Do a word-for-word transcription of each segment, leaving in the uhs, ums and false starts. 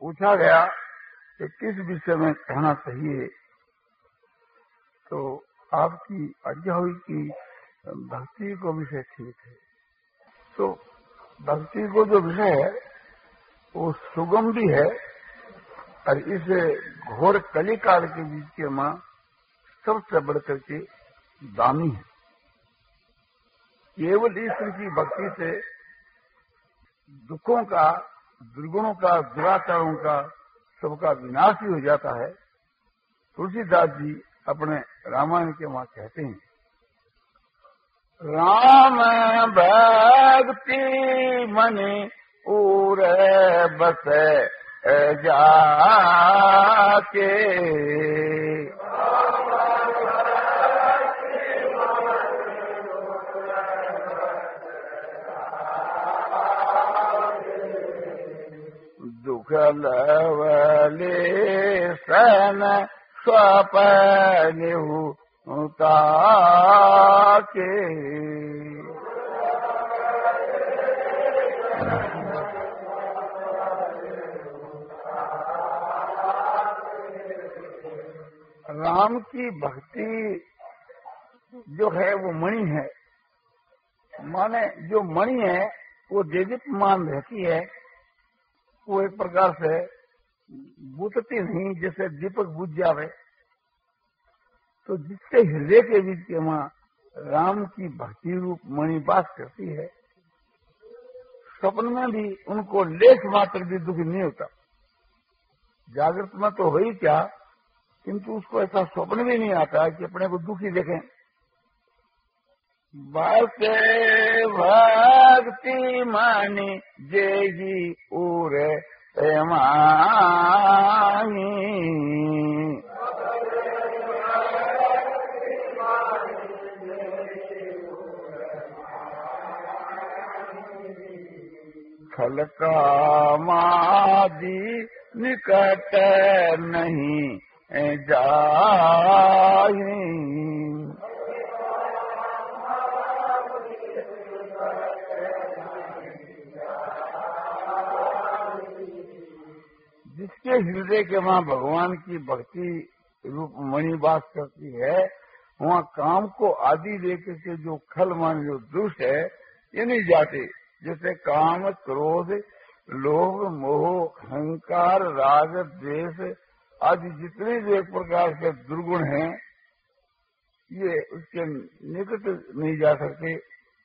पूछा गया कि किस विषय में कहना चाहिए, तो आपकी आज्ञा हुई कि भक्ति को विषय ठीक है। तो भक्ति को जो विषय है वो सुगम भी है और इस घोर कली काल के बीच के मां सबसे बढ़कर के दामी है। केवल ईश्वर की भक्ति से दुखों का, दुर्गुणों का, दुराचारों का सबका विनाश ही हो जाता है। तुलसीदास जी अपने रामायण के मां कहते हैं, राम भक्ति मनि उर बस जाके, दुख लवले सन स्वपनिहु ताके, राम की भक्ति जो है वो मणि है। माने जो मणि है वो देदीप्यमान रहती है, वो एक प्रकार से बुझती नहीं, जैसे दीपक बुझ जावे। तो जिसके हृदय के बीच के मां राम की भक्ति रूप मणि वास करती है, स्वप्न में भी उनको लेश मात्र भी दुख नहीं होता। जागृत में तो हो ही क्या, किंतु उसको ऐसा स्वप्न भी नहीं आता कि अपने को दुखी देखें। बस भक्ति मानी जेही उर माही, खलका मादी निकट नहीं जाही, जिसके हृदय के वहां भगवान की भक्ति रूप मणि वास करती है, वहां काम को आदि लेकर के जो खल मान जो दुष्ट है ये नहीं जाते। जैसे काम, क्रोध, लोभ, मोह, अहंकार, राग, द्वेष आदि जितने जो एक प्रकार के दुर्गुण हैं, ये उसके निकट नहीं जा सकते।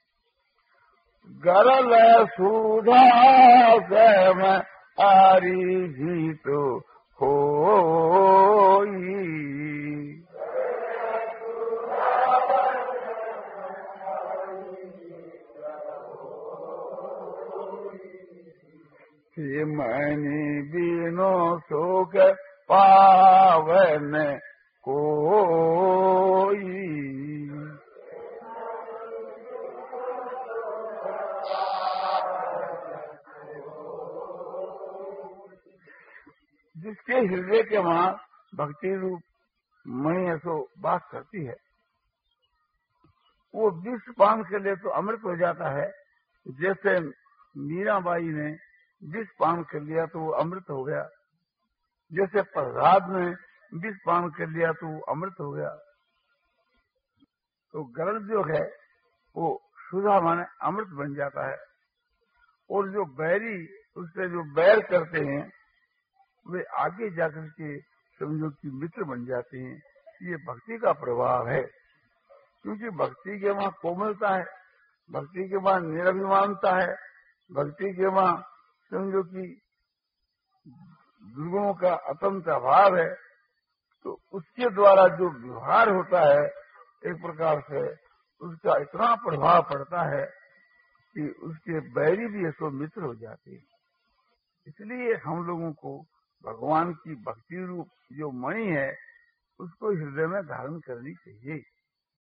गरल सुधा सम आरी ही तो होई, मणि बिनो शोक पावन कोई, जिसके हृदय के वहां भक्ति रूप मणि ऐसो बात करती है, वो विष पान के लिए तो अमृत हो जाता है। जैसे मीराबाई ने विष पान कर लिया तो वो अमृत हो गया, जैसे प्रहलाद ने विष पान कर लिया तो वो अमृत हो गया। तो गरल जो है वो सुधा माने अमृत बन जाता है, और जो बैरी उससे जो बैर करते हैं वे आगे जाकर के समझो कि मित्र बन जाते हैं। ये भक्ति का प्रभाव है, क्योंकि भक्ति के वहां कोमलता है, भक्ति के वहां निरभिमानता है, भक्ति के वहां समझो कि दुर्गुणों का अतंत अभाव है। तो उसके द्वारा जो व्यवहार होता है एक प्रकार से उसका इतना प्रभाव पड़ता है कि उसके बैरी भी ऐसो मित्र हो जाते हैं। इसलिए हम लोगों को भगवान की भक्ति रूप जो मणि है उसको हृदय में धारण करनी चाहिए।